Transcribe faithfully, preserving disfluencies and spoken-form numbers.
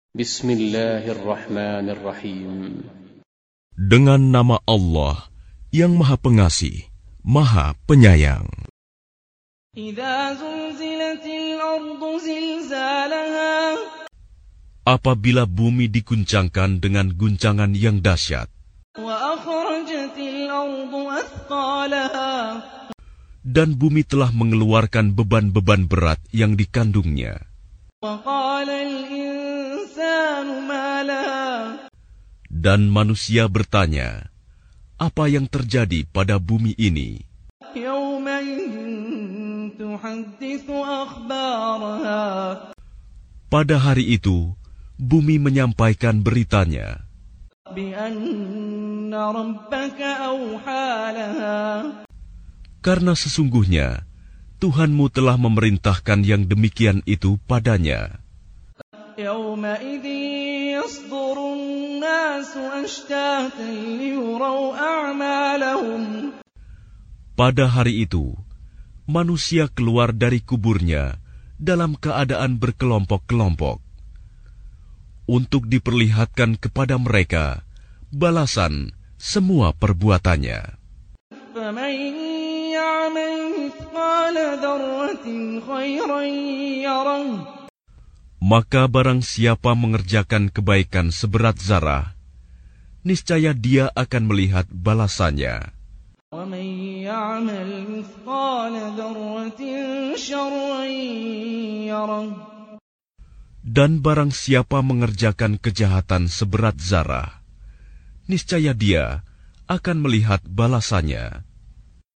Bismillahirrahmanirrahim. Dengan nama Allah yang Maha Pengasih, Maha Penyayang. Idza zulzilatil ardu zilzalaha. Apabila bumi diguncangkan dengan guncangan yang dahsyat, Wa akhrajatil ardu athqalaha. dan bumi telah mengeluarkan beban-beban berat yang dikandungnya. Wa qala al-insanu ma laha. Dan manusia bertanya, apa yang terjadi pada bumi ini? Yawmaidhin tuhaddithu akhbaraha. Pada hari itu, bumi menyampaikan beritanya, Bi anna rabbaka awha laha. karena sesungguhnya Tuhanmu telah memerintahkan yang demikian itu padanya. Yawmaidhin yasdurun nasu ashtatan liyuraw a'malahum. Pada hari itu, manusia keluar dari kuburnya dalam keadaan berkelompok-kelompok untuk diperlihatkan kepada mereka balasan semua perbuatannya. فَمَنْ يَعْمَلْ مِثْقَالَ ذَرَّةٍ خَيْرًا يَرَهُ. Maka barang siapa mengerjakan kebaikan seberat zarah, niscaya dia akan melihat balasannya. وَمَنْ يَعْمَلْ مِثْقَالَ ذَرَّةٍ شَرًّا يَرَهُ. Dan barang siapa mengerjakan kejahatan seberat zarah, niscaya dia akan melihat balasannya.